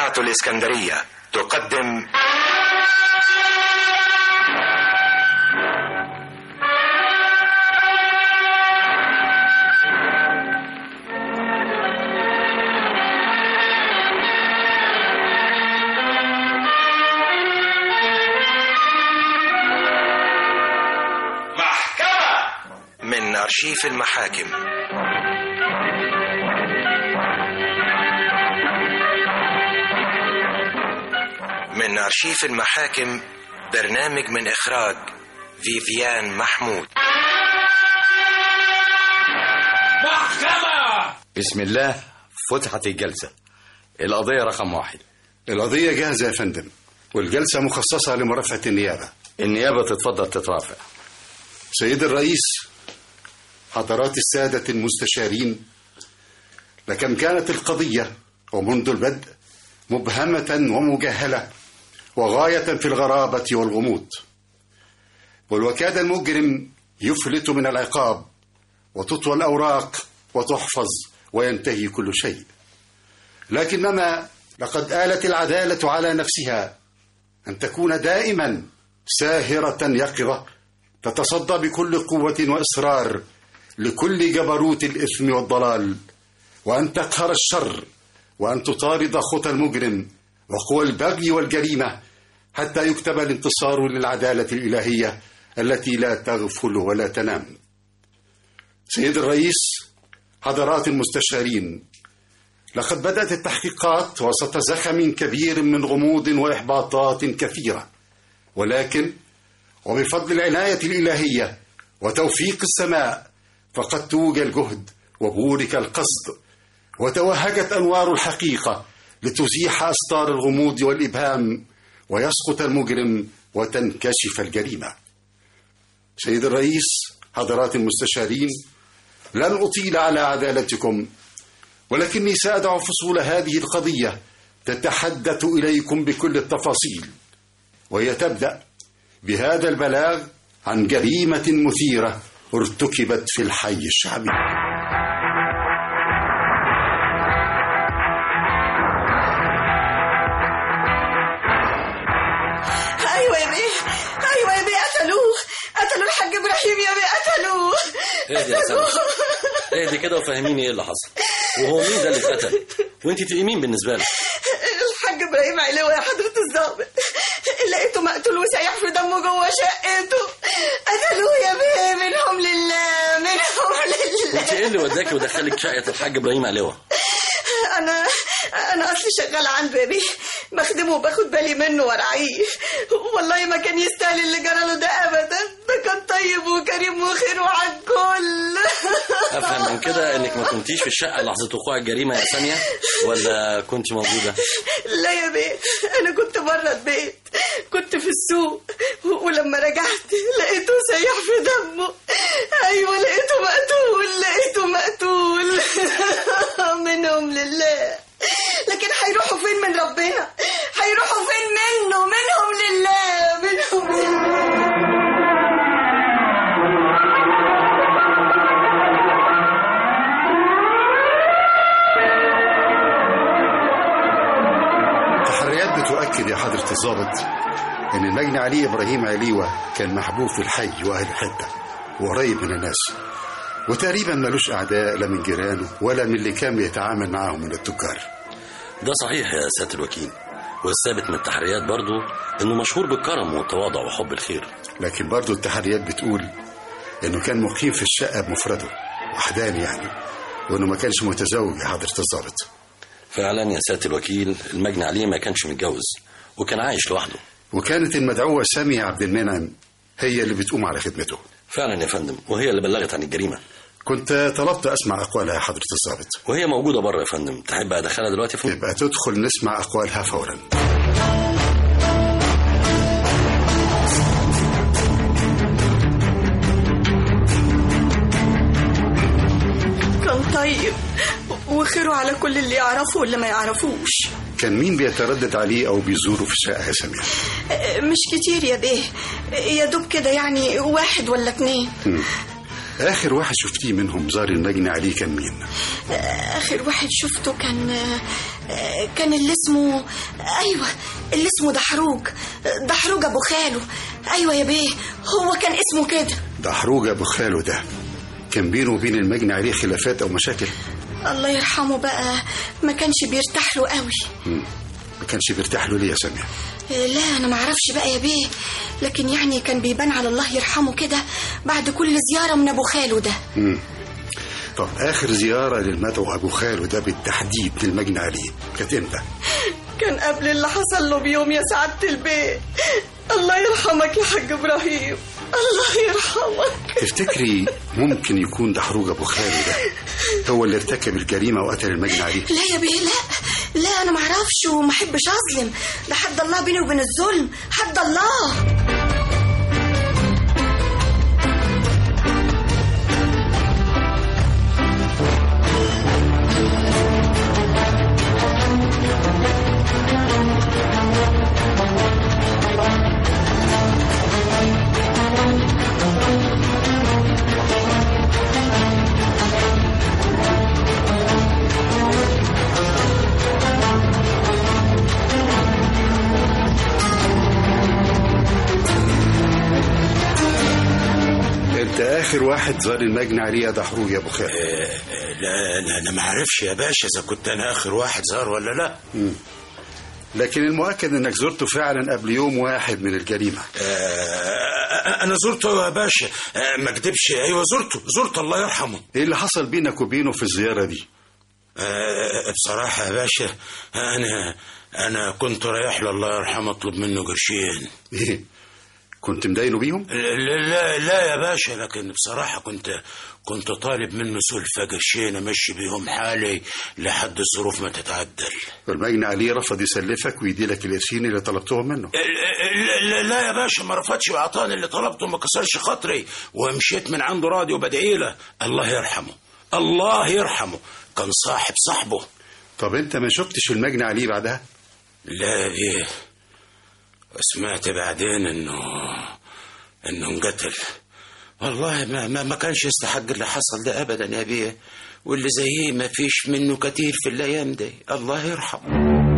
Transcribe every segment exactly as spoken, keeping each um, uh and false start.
إذاعة الإسكندرية تقدم محكمة من أرشيف المحاكم. من أرشيف المحاكم، برنامج من إخراج فيفيان محمود. محكمة. بسم الله. فتحت الجلسة. القضية رقم واحد. القضية جاهزة يا فندم، والجلسة مخصصة لمرافعة النيابة. النيابة تتفضل تترافع. سيد الرئيس، حضرات السادة المستشارين، لكم كانت القضية ومنذ البدء مبهمة ومجهلة وغاية في الغرابة والغموض، والوكاد المجرم يفلت من العقاب وتطوى الأوراق وتحفظ وينتهي كل شيء. لكنما لقد آلت العدالة على نفسها أن تكون دائما ساهرة يقظة، تتصدى بكل قوة وإصرار لكل جبروت الإثم والضلال، وأن تقهر الشر، وأن تطارد خطى المجرم وقوى البغي والجريمة حتى يكتب الانتصار للعدالة الإلهية التي لا تغفل ولا تنام. سيد الرئيس، حضرات المستشارين، لقد بدأت التحقيقات وسط زخم كبير من غموض وإحباطات كثيرة، ولكن وبفضل العناية الإلهية وتوفيق السماء فقد توجى الجهد وبورك القصد، وتوهجت أنوار الحقيقة لتزيح أستار الغموض والإبهام، ويسقط المجرم وتنكشف الجريمة. سيد الرئيس، حضرات المستشارين، لن أطيل على عدالتكم، ولكني سأدع فصول هذه القضية تتحدث إليكم بكل التفاصيل، وهي تبدأ بهذا البلاغ عن جريمة مثيرة ارتكبت في الحي الشعبي. قتلوا الحاج إبراهيم يا بيه، قتلوه. اهدي يا سلمى، اهدي كده وفهميني ايه اللي حصل، وهو مين ده اللي اتقتل، وانت تبقي مين بالنسبه لك؟ الحاج إبراهيم علوي يا حضرة الضابط، لقيته مقتول وسايح في دمه جوه شقته، قتلوه يا بيه، منهم لله منهم لله. وانت ايه اللي وداكي ودخلك شقه الحاج إبراهيم علوي؟ انا انا اصلي شغاله عنده يا بيه، بخدمه وباخد بالي منه وارعيه، والله ما كان يستاهل اللي جرى له ده ابدا، ده كان طيب وكريم وخير وعلى الكل. افهم من كده انك ما كنتيش في الشقه لحظه وقوع الجريمه يا ساميه، ولا كنت موجوده؟ لا يا بيه، انا كنت بره البيت، كنت في السوق، ولما رجعت لقيته سايح في دمه. ايوه لقيته مقتول، لقيته مقتول. منهم لله، لكن هيروحوا فين من ربنا؟ هيروحوا فين منه؟ منهم لله، منهم لله. التحريات بتؤكد يا حضرة الضابط ان المجني علي إبراهيم عليوة كان محبوب في الحي واهل الحته وقريب من الناس، وتقريبا ملوش اعداء لا من جيرانه ولا من اللي كان بيتعامل معاهم من التجار. ده صحيح يا سيادة الوكيل، والثابت من التحريات برضو انه مشهور بالكرم والتواضع وحب الخير. لكن برضو التحريات بتقول انه كان مقيم في الشقه بمفرده، وحداني يعني، وانه ما كانش متزوج يا حضرة الضابط. فعلا يا سيادة الوكيل، المجني عليه ما كانش متجوز وكان عايش لوحده، وكانت المدعوه ساميه عبد المنعم هي اللي بتقوم على خدمته. فعلا يا فندم، وهي اللي بلغت عن الجريمه. كنت طلبت اسمع اقوالها يا حضرة الضابط، وهي موجوده بره يا فندم. تحب ادخلها دلوقتي يا فندم؟ يبقى تدخل نسمع اقوالها فورا. كان طيب وخيره على كل اللي يعرفه واللي ما يعرفوش. كان مين بيتردد عليه او بيزوره في الشقه يا سمير؟ مش كتير يا بيه، يا دوب كده يعني واحد ولا اتنين. م. اخر واحد شفتيه منهم زار المجني عليه كان مين؟ اخر واحد شفته كان كان اللي اسمه ايوه اللي اسمه دحروج دحروج ابو خاله. ايوه يا بيه هو كان اسمه كده. دحروج ابو خاله ده كان بينه وبين المجني عليه خلافات او مشاكل؟ الله يرحمه بقى ما كانش بيرتاح له قوي. مم. ما كانش بيرتاح له ليه يا سامية؟ لا انا ما اعرفش بقى يا بيه، لكن يعني كان بيبان على الله يرحمه كده بعد كل زيارة من ابو خاله ده. مم. طب اخر زيارة للمدعو ابو خاله ده بالتحديد للمجني عليه كانت امتى؟ كان قبل اللي حصل له بيوم يا سعادة البيه. الله يرحمك يا حاج ابراهيم، الله يرحمك. تفتكري ممكن يكون دحروج ابو خاله ده هو اللي ارتكب الجريمة وقتل المجني عليه؟ لا يا بيه لا لا انا ما اعرفش وما احبش اظلم، ده حد الله بيني وبين الظلم، حد الله. آخر واحد زار المجني عليه يا دحروج يا أبو خالد؟ آه لا لا أنا ما أعرفش يا باشا إذا كنت أنا آخر واحد زار ولا لا. مم. لكن المؤكد إنك زرته فعلا قبل يوم واحد من الجريمة. آه أنا زرته يا باشا، آه ما أكدبش، أيوة زرته زرته الله يرحمه. إيه اللي حصل بينك وبينه في الزيارة دي؟ آه بصراحة يا باشا أنا أنا كنت رايح له الله يرحمه أطلب منه قرشين. إيه؟ كنت مداينه بيهم؟ لا لا لا يا باشا، لكن بصراحة كنت كنت طالب منه سلفة قرشين أمشي بيهم حالي لحد الظروف ما تتعدل. والمجني عليه رفض يسلفك ويديلك القرشين اللي طلبتهم منه؟ لا, لا يا باشا ما رفضش وأعطاني اللي طلبته، ما كسرش خاطري ومشيت من عنده راضي وبدعي له. الله يرحمه الله يرحمه، كان صاحب صاحبه. طب أنت ما شفتش المجني عليه بعدها؟ لا بيه، سمعت بعدين انه انه انقتل. والله ما ما, ما كانش يستحق اللي حصل ده ابدا يا بيه، واللي زيه ما فيش منه كتير في الايام دي. الله يرحمه.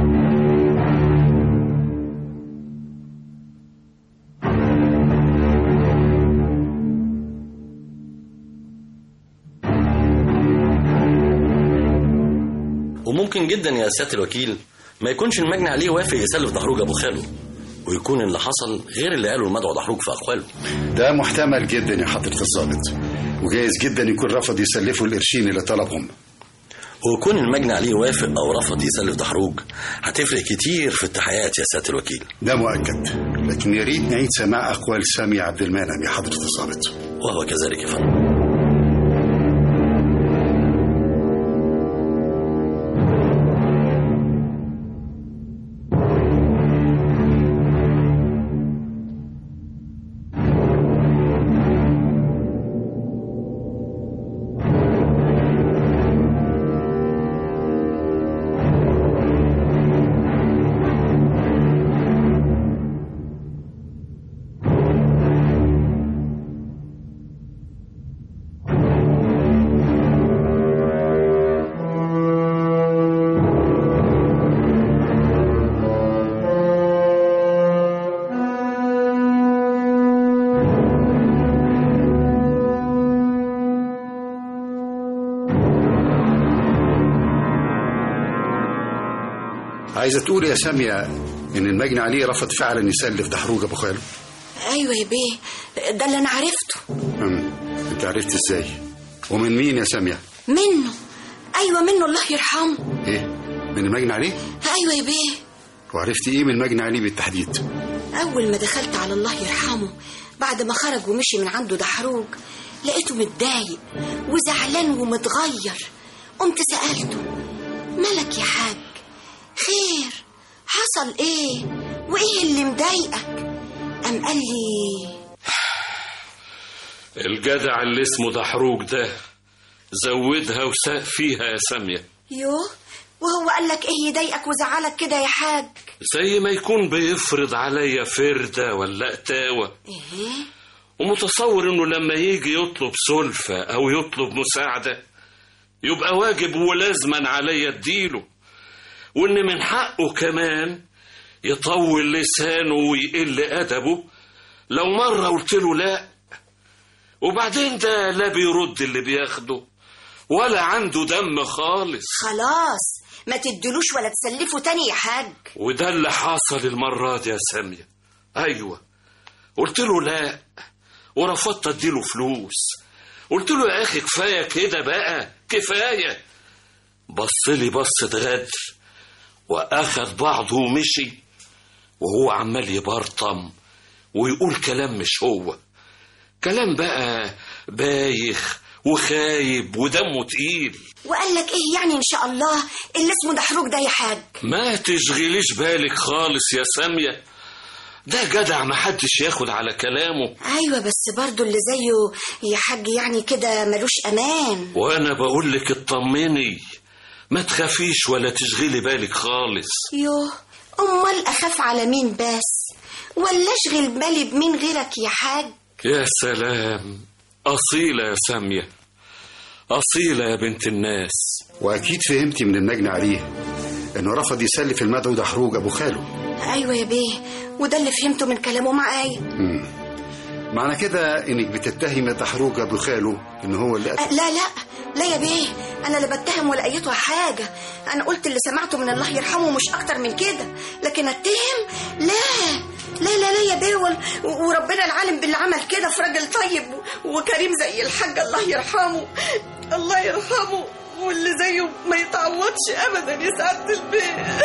وممكن جدا يا سيادة الوكيل ما يكونش المجني عليه وافق يسلف دحروج ابو خاله، ويكون اللي حصل غير اللي قاله المدعو دحروج في أقواله. ده محتمل جدا يا حضرة الضابط، وجايز جدا يكون رفض يسلفه القرشين اللي طلبهم. ويكون المجني عليه وافق أو رفض يسلف دحروج هتفرق كتير في التحقيقات يا سيادة الوكيل. ده مؤكد، لكن يا ريت نعيد سماع أقوال سامي عبد المنعم يا حضرة الضابط. وهو كذلك يا فندم. عايزة تقول يا سامية إن المجني عليه رفض فعلا يسلف دحروج أبو خاله؟ أيوة يا بيه، ده اللي أنا عرفته. امم أنت عرفت إزاي؟ ومن مين يا سامية؟ منه. أيوة منه الله يرحمه. إيه؟ من المجني عليه؟ أيوة يا بيه. وعرفت إيه من المجني عليه بالتحديد؟ أول ما دخلت على الله يرحمه بعد ما خرج ومشي من عنده دحروج لقيته متضايق وزعلان ومتغير. قمت سألته مالك يا حاج؟ خير؟ حصل ايه؟ وايه اللي مضايقك؟ قام قال لي الجدع اللي اسمه دحروج ده زودها وساق فيها يا سامية. يوه، وهو قال لك ايه يضايقك وزعلك كده يا حاج؟ زي ما يكون بيفرض عليا فردة ولا قتاوة. ايه؟ ومتصور انه لما يجي يطلب سلفة او يطلب مساعدة يبقى واجب ولازما عليا اديله، وإن من حقه كمان يطول لسانه ويقل أدبه لو مرة قلت له لا. وبعدين ده لا بيرد اللي بياخده ولا عنده دم خالص. خلاص ما تدلوش ولا تسلفه تاني يا حاج. وده اللي حصل المرة دي يا سامية. أيوة قلت له لا ورفضت اديله فلوس. قلت له يا أخي كفاية كده بقى، كفاية. بصلي بصة غدر وأخذ بعضه ومشي، وهو عمال يبرطم ويقول كلام مش هو، كلام بقى بايخ وخايب ودمه تقيل. وقال لك ايه يعني ان شاء الله اللي اسمه دحروج ده يا حاج؟ ما تشغليش بالك خالص يا سامية، ده جدع محدش ياخد على كلامه. ايوه بس برضو اللي زيه يا حاج يعني كده ملوش امان. وانا بقولك اطمني، ما تخافيش ولا تشغلي بالك خالص. يوه امال اخاف على مين بس؟ ولا اشغل بالي بمين غيرك يا حاج؟ يا سلام، أصيلة يا سامية، أصيلة يا بنت الناس. واكيد فهمتي من المجني عليه انه رفض يسلف المدعو دحروج ابو خاله. ايوه يا بيه، وده اللي فهمته من كلامه معايا. امم معنى كده انك بتتهم دحروج ابو خاله ان هو اللي أه لا لا لا يا بيه، انا لا بتهم ولا ايته حاجه. انا قلت اللي سمعته من الله يرحمه مش اكتر من كده، لكن اتهم لا لا لا لا يا بيه. وربنا العالم باللي عمل كده في راجل طيب وكريم زي الحاج الله يرحمه. الله يرحمه، واللي زيه ما يتعوضش ابدا يا سعاده البيه.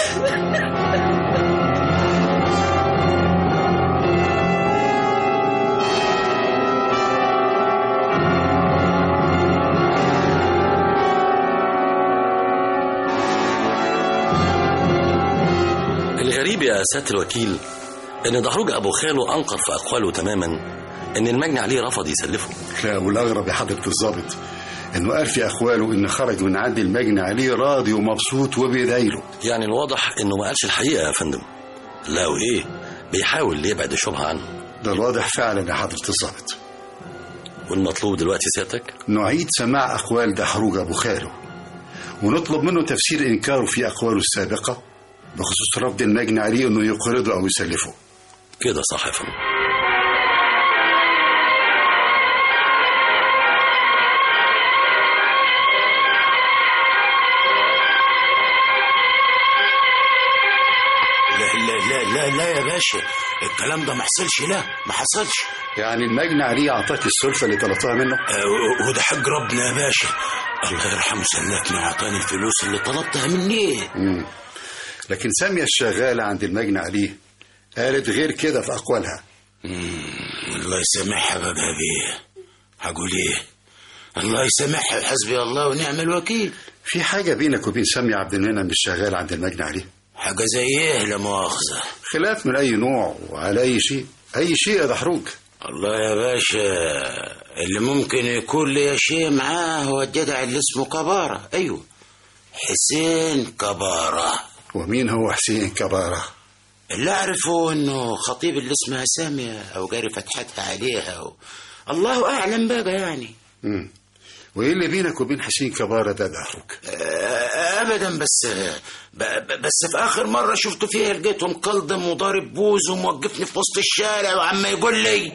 الغريب يا سيادة الوكيل ان دحروج ابو خاله انكر في اقواله تماما ان المجني عليه رفض يسلفه. لا، والاغرب يا حضرة الضابط انه قال في اقواله ان خرج من عند المجني عليه راضي ومبسوط وبيدعيله. يعني الواضح انه ما قالش الحقيقة يا فندم. لا وايه، بيحاول يبعد الشبهة عنه. ده الواضح فعلا يا حضرة الضابط. والمطلوب دلوقتي سيادتك نعيد سماع اقوال دحروج ابو خاله ونطلب منه تفسير انكاره في اقواله السابقة بخصوص رفض المجني عليه انه يقرضه او يسلفه. كده صح يا فندم. لا لا لا لا لا يا باشا، الكلام ده ما حصلش. لا ما حصلش. يعني المجني عليه اعطاك السلفة اللي طلبتها منه؟ أه وده حق ربنا يا باشا، الله يرحمه سلكني وعطاني الفلوس اللي طلبتها مني. امم لكن سامية الشغالة عند المجني عليه قالت غير كده في أقوالها. الله يسامحها بقى بيه، هقول ايه؟ الله يسامحها، حسبي الله ونعم الوكيل. في حاجة بينك وبين سامية عبد المنعم الشغال عند المجني عليه؟ حاجة زي ايه لا مؤاخذة؟ خلاف من أي نوع وعلى أي شيء، أي شيء يا دحروج. الله يا باشا، اللي ممكن يكون لي شيء معاه هو الجدع اللي اسمه كبارة. أيوه حسين كبارة. ومين هو حسين كبارة؟ اللي أعرفه إنه خطيب اللي اسمها سامية أو جاري فتحتها عليها و... الله أعلم بقى يعني. امم وإيه اللي بينك وبين حسين كبارة ده دحروج؟ أبدا، بس ب... بس في آخر مرة شفته فيها لقيته مقلدم وضارب بوز وموقفني في وسط الشارع وعما يقول لي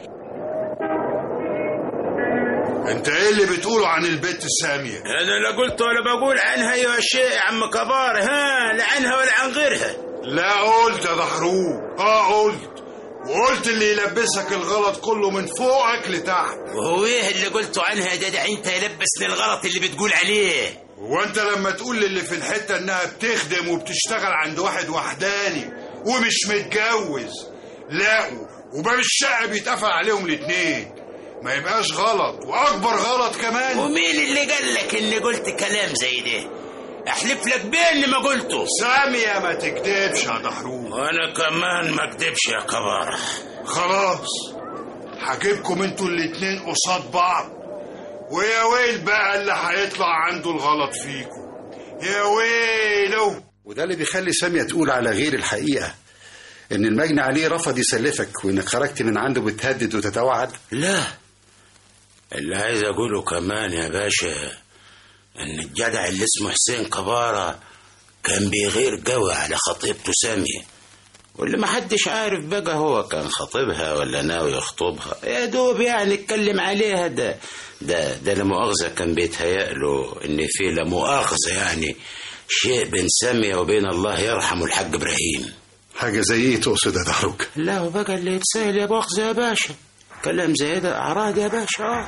انت ايه اللي بتقوله عن البت سامية؟ انا لا قلت ولا بقول عنها يا شيء يا عم كبار، ها لا عنها ولا عن غيرها. لا قلت يا دحروج، اه قلت، وقلت اللي يلبسك الغلط كله من فوقك لتحت. وهو ايه اللي قلته عنها ده ده انت يلبسني الغلط اللي بتقول عليه؟ وانت لما تقول للي في الحتة انها بتخدم وبتشتغل عند واحد وحداني ومش متجوز، لا وباب الشقة بيتقفل عليهم الاتنين، ما يبقاش غلط واكبر غلط كمان. ومين اللي قال لك اني قلت كلام زي ده؟ احلف لك باني ما قلته. سامية ما تكدبش يا دحروج. وانا كمان ما اكدبش يا كبارة. خلاص هجيبكم انتوا الاتنين قصاد بعض، ويا ويل بقى اللي هيطلع عنده الغلط فيكم، يا ويله. وده اللي بيخلي سامية تقول على غير الحقيقة ان المجني عليه رفض يسلفك وانك خرجت من عنده بتهدد وتتوعد. لا، اللي عايز اقوله كمان يا باشا ان الجدع اللي اسمه حسين كبارة كان بيغير قوي على خطيبته سامية، واللي محدش عارف بقى هو كان خطيبها ولا ناوي يخطبها، يا دوب يعني اتكلم عليها. ده ده ده لا مؤاخذة كان بيتهيأ له ان في لا مؤاخذة يعني شيء بين سامية وبين الله يرحمه الحاج ابراهيم. حاجة زي ايه تقصد يا دحروج؟ لا وبقى اللي يتسأل يا مؤاخذة يا باشا، كلام زي ده اعراض يا باشا. اه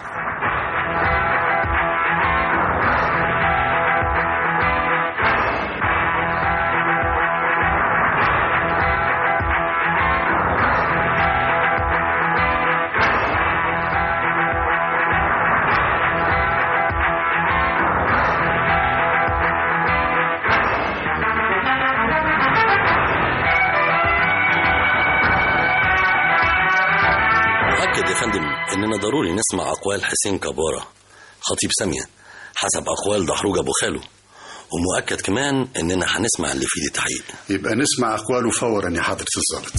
مؤكد يا فندم إننا ضروري نسمع أقوال حسين كبارة خطيب سامية حسب أقوال دحروج أبو خاله، ومؤكد كمان إننا هنسمع اللي فيه التحقيق. يبقى نسمع أقواله فورا يا حضرة الضابط.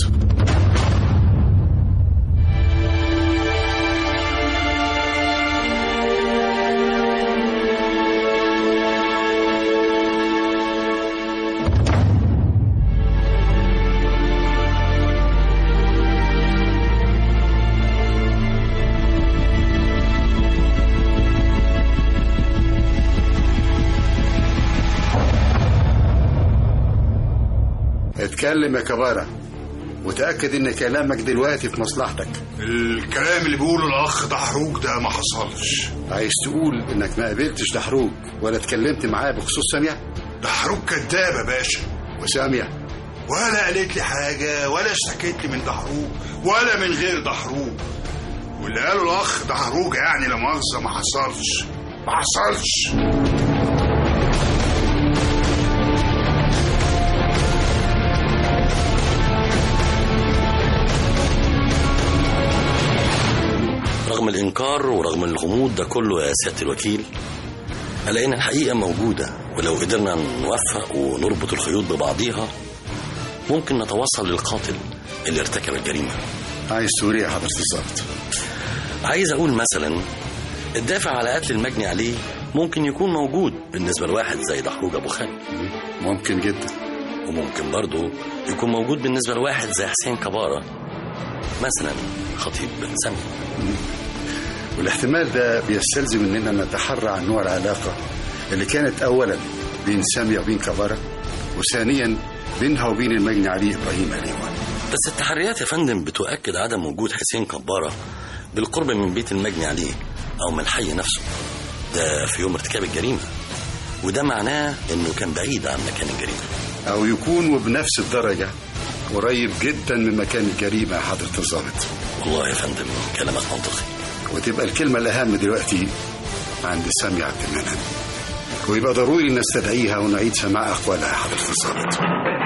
اتكلم يا كبارة، وتأكد ان كلامك دلوقتي في مصلحتك. الكلام اللي بيقوله الاخ دحروج ده ما حصلش. عايز تقول انك ما قابلتش دحروج ولا اتكلمت معاه بخصوص سامية؟ دحروج كداب يا باشا. وسامية ولا قالت لي حاجة ولا اشتكيت لي من دحروج ولا من غير دحروج، واللي قاله الاخ دحروج يعني لا مؤاخذة ما حصلش ما حصلش. رغم الإنكار ورغم الغموض ده كله يا سيادة الوكيل، ألا إن الحقيقة موجودة، ولو قدرنا نوفق ونربط الخيوط ببعضيها ممكن نتوصل للقاتل اللي ارتكب الجريمة. عايز تقول ايه يا حضرة الضابط؟ عايز أقول مثلا الدافع على قتل المجني عليه ممكن يكون موجود بالنسبة لواحد زي دحروج أبو خالد. ممكن جدا. وممكن برضه يكون موجود بالنسبة لواحد زي حسين كبارة مثلا خطيب سامية. والاحتمال ده بيستلزم اننا نتحرى عن نوع العلاقة اللي كانت اولا بين سامية وبين كبارة، وثانيا بينها وبين المجني عليه ابراهيم عليوة. بس التحريات يا فندم بتؤكد عدم وجود حسين كبارة بالقرب من بيت المجني عليه او من الحي نفسه ده في يوم ارتكاب الجريمة، وده معناه انه كان بعيد عن مكان الجريمة، او يكون وبنفس الدرجة قريب جدا من مكان الجريمة يا حضرة الضابط. والله يا فندم كلامك منطقي. وتبقى الكلمة الأهم دلوقتي عند سامية عبد المنعم، ويبقى ضروري نستدعيها ونعيد سماع أقوالها يا حضرة الضابط.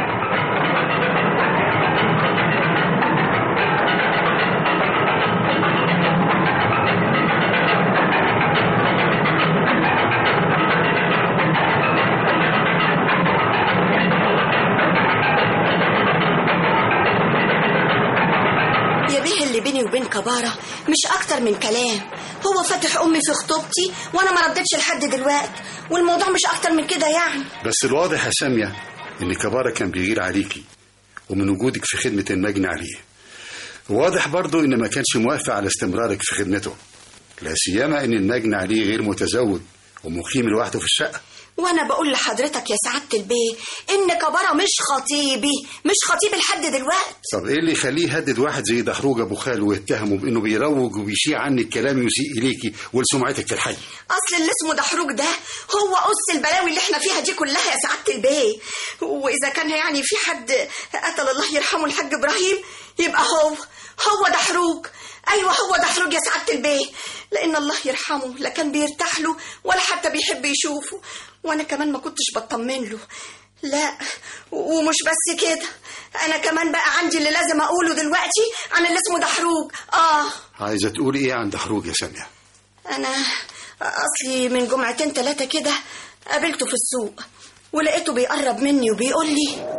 بيني وبين كبارة مش أكتر من كلام. هو فاتح أمي في خطوبتي وأنا ما ردتش لحد دلوقتي، والموضوع مش أكتر من كده يعني. بس الواضح يا سامية إن كبارة كان بيغير عليكي ومن وجودك في خدمة المجني عليه. واضح برضو إن ما كانش موافق على استمرارك في خدمته، لا سيما إن المجني عليه غير متزوج ومقيم لوحده في الشقة. وانا بقول لحضرتك يا سعادة البيه ان كبارة مش خطيبي، مش خطيبي لحد دلوقتي. طب ايه اللي يخليه يهدد واحد زي دحروج ابو خاله ويتهمه بانه بيروج وبيشيع عنك كلام يسيء اليكي ولسمعتك في الحي؟ اصل اللي اسمه دحروج ده هو قص البلاوي اللي احنا فيها دي كلها يا سعادة البيه، واذا كان يعني في حد قتل الله يرحمه الحاج ابراهيم يبقى هو هو دحروج. ايوه هو دحروج يا سعادة البيه، لان الله يرحمه لا كان بيرتاح له ولا حتى بيحب يشوفه، وانا كمان ما كنتش بطمن له. لا ومش بس كده، انا كمان بقى عندي اللي لازم اقوله دلوقتي عن اللي اسمه دحروج. اه عايزه تقولي ايه عن دحروج يا سامية؟ انا اصلي من جمعتين ثلاثه كده قابلته في السوق ولقيته بيقرب مني وبيقول لي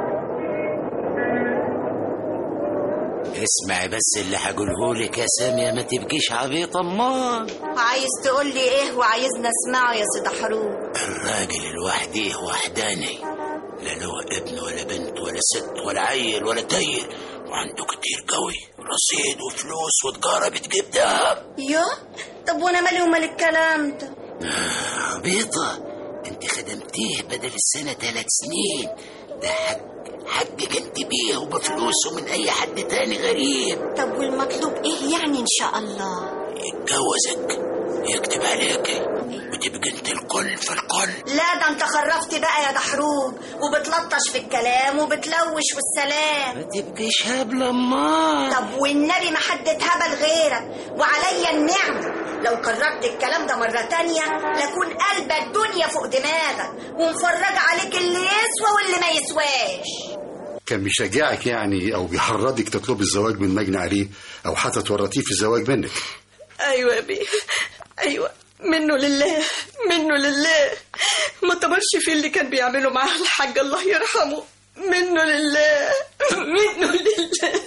اسمعي بس اللي هقولهولك يا سامية، ما تبقيش عبيطة. امال عايز تقول لي ايه وعايزنا اسمعه يا سي دحروج؟ الراجل الوحديه وحداني لا له ابن ولا بنت ولا ست ولا عيل ولا تيل، وعنده كتير قوي رصيد وفلوس وتجارة بتجيب دهب. يا طب وانا مالي ومال الكلام ده؟ آه بيضة، انت خدمتيه بدل السنة ثلاث سنين، ده حق حقك انت بيه وبفلوسه من اي حد تاني غريب. طب والمطلوب ايه يعني ان شاء الله؟ يتجوزك، يكتب عليك وتبقى انت الكل في الكل. لا ده انت خرفت بقى يا دحروج، وبتلطش في الكلام وبتلوش والسلام. ما تبقيش هبلة امال. طب والنبي ما حد اتهبل غيرك وعليا النعمة، لو قررت الكلام ده مرة تانية لكون قلب الدنيا فوق دماغك ومفرج عليك اللي يسوى واللي ما يسواش. كان بيشجعك يعني او بيحرضك تطلب الزواج من مجني عليه او حتى تورطيه في الزواج منك؟ ايوه يا بيه، ايوه منه لله منه لله، ما تمرش فيه اللي كان بيعمله معاه الحاج الله يرحمه، منه لله منه لله.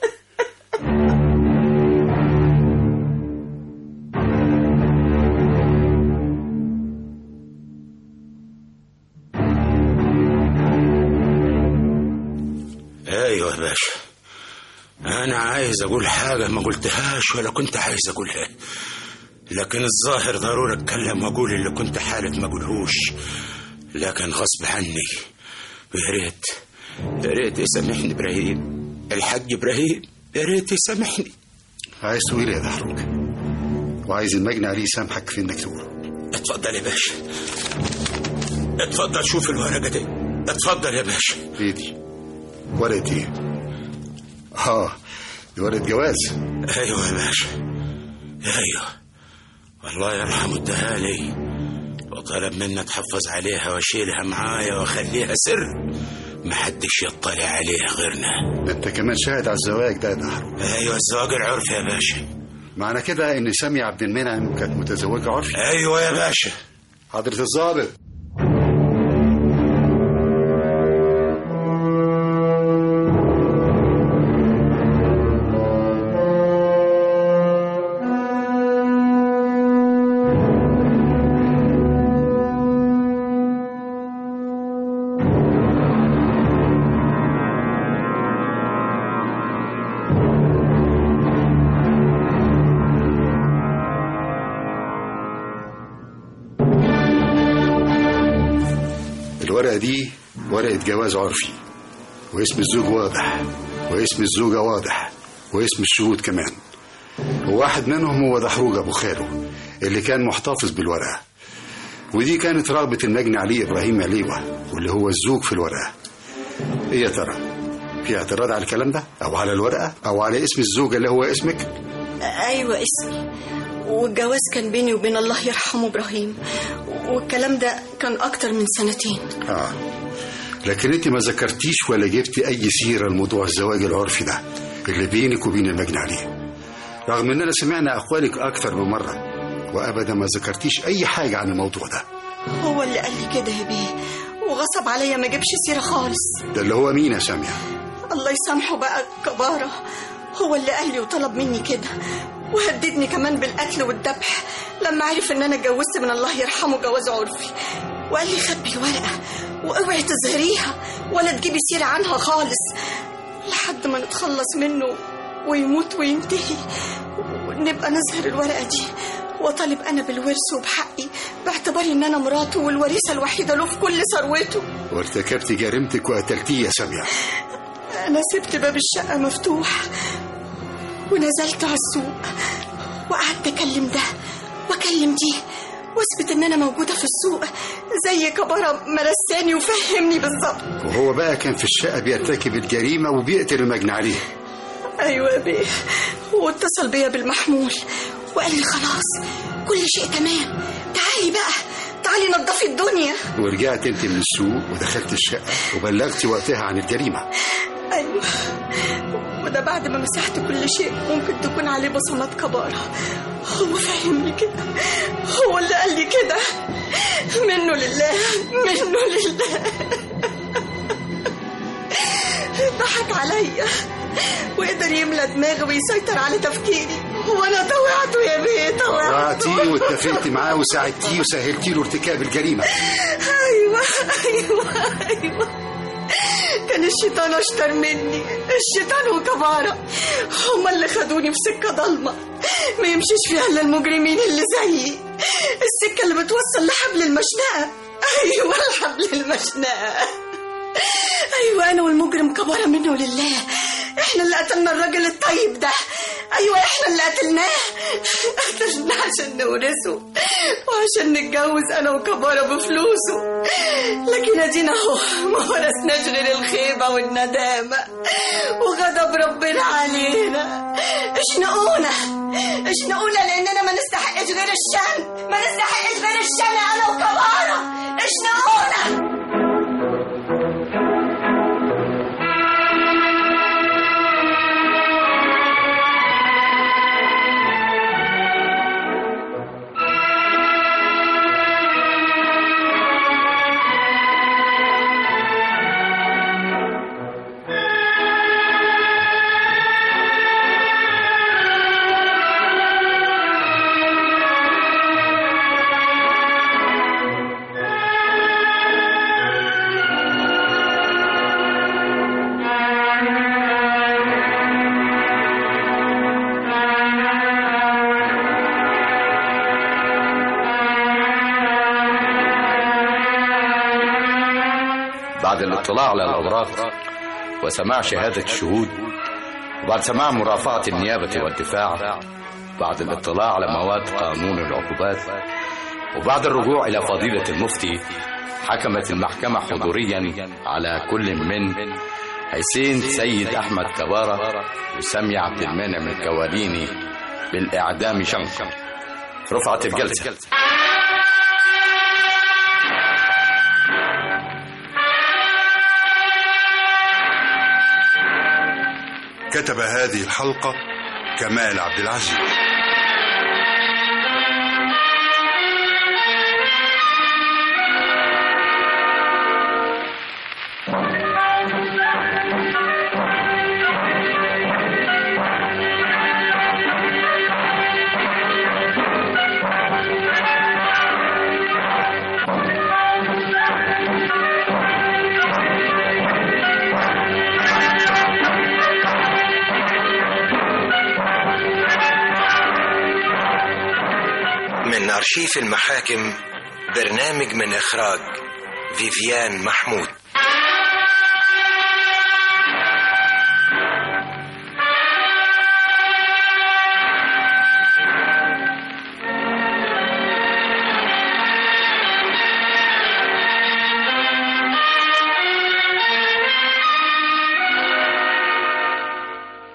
ايوه يا باشا، انا عايز اقول حاجة ما قلتهاش ولا كنت عايز اقولها، لكن الظاهر ضروري اتكلم واقول اللي كنت حالف ما اقولهوش، لكن غصب عني. ويا ريت يا ريت يسامحني ابراهيم، الحاج ابراهيم، يا ريت يسامحني. عايز تقول يا دحروج؟ وعايز المجني عليه يسامحك في انك تقوله؟ اتفضل يا باشا، اتفضل شوف الورقة دي، اتفضل يا باشا. ايه دي؟ ورقة ايه؟ اه دي ورقة جواز. ايوه يا باشا، ايوه الله يرحمه اداها لي وطلب مني اتحفظ عليها واشيلها معايا واخليها سر ما حدش يطلع عليها غيرنا. انت كمان شاهد على الزواج ده يا دحروج؟ ايوه الزواج العرفي يا باشا. معنى كده ان سامية عبد المنعم كانت متزوجة عرفي؟ ايوه يا باشا. حضرة الضابط، الورقة دي ورقة جواز عرفي، واسم الزوج واضح واسم الزوجة واضح واسم الشهود كمان، وواحد منهم هو دحروج أبو خاله اللي كان محتفظ بالورقة، ودي كانت رغبة المجني عليه إبراهيم عليوة واللي هو الزوج في الورقة. إيه يا ترى؟ في اعتراض على الكلام ده أو على الورقة أو على اسم الزوجة اللي هو اسمك؟ ايوه اسمي، والجواز كان بيني وبين الله يرحمه إبراهيم، والكلام ده كان أكتر من سنتين. آه لكن أنت ما ذكرتيش ولا جبتي أي سيرة لموضوع الزواج العرفي ده اللي بينك وبين المجني عليه، رغم أننا سمعنا أقوالك أكتر من مرة وأبدا ما ذكرتيش أي حاجة عن الموضوع ده. هو اللي قال لي كده يا بيه، وغصب عليا ما جبش سيرة خالص. ده اللي هو مين يا سامية؟ الله يسامحه بقى كبارة، هو اللي قال لي وطلب مني كده، وهددني كمان بالقتل والذبح لما عرف ان انا اتجوزت من الله يرحمه جواز عرفي، وقال لي خبي الورقه واوعي تظهريها ولا تجيبي سيره عنها خالص لحد ما نتخلص منه ويموت وينتهي ونبقى نظهر الورقه دي، وطالب انا بالورث وبحقي باعتباري ان انا مراته والوريثه الوحيده له في كل ثروته. وارتكبت جريمتك وقتلتيه يا سامية؟ انا سبت باب الشقه مفتوح ونزلت على السوق وقعدت اكلم ده واكلم دي واثبت ان انا موجوده في السوق زي كبارة مرساني وفهمني بالظبط. وهو بقى كان في الشقه بيرتكب الجريمه وبيقتل المجني عليه؟ ايوه يا بيه، واتصل بيا بالمحمول وقال لي خلاص كل شيء تمام، تعالي بقى تعالي نظفي الدنيا. ورجعت انت من السوق ودخلت الشقه وبلغتي وقتها عن الجريمه؟ ايوه، وده بعد ما مسحت كل شيء ممكن تكون عليه بصمات كبارة. هو فهمني كده، هو اللي قال لي كده، منه لله منه لله. ضحك عليا وقدر يملى دماغي ويسيطر على تفكيري، وانا طوعته يا بيه، طوعته. طوعتيه واتفقتي معاه وساعدتيه وسهلتي له ارتكاب الجريمه؟ ايوه ايوه ايوه كان الشيطان اشطر مني. الشيطان وكبارة هما اللي خدوني في سكة ضلمة ما يمشيش فيها الا المجرمين اللي زيي. السكة اللي بتوصل لحبل المشنقة. ايوه الحبل المشنقة. ايوه انا والمجرم كبارة منه لله. احنا اللي قتلنا الراجل الطيب ده. ايوه احنا اللي قتلناه. قتلناه عشان نورثه وعشان نتجوز انا وكبارة بفلوسه. لكن ادينا اهو ما ورثناش غير الخيبة والندامة وغضب ربنا علينا. اشنقونا اشنقونا لاننا ما نستحقش غير الشن. ما نستحقش غير الشن انا وكبارة. اشنقونا. بعد الاطلاع على الأوراق وسماع شهادة الشهود وبعد سماع مرافعة النيابة والدفاع، بعد الاطلاع على مواد قانون العقوبات، وبعد الرجوع إلى فضيلة المفتي، حكمت المحكمة حضوريا على كل من حسين سيد أحمد كبارة وسامية عبد المنعم الكواليني بالإعدام شنقا. رفعت الجلسة. كتب هذه الحلقة كمال عبد العزيز. من أرشيف المحاكم، برنامج من إخراج فيفيان محمود.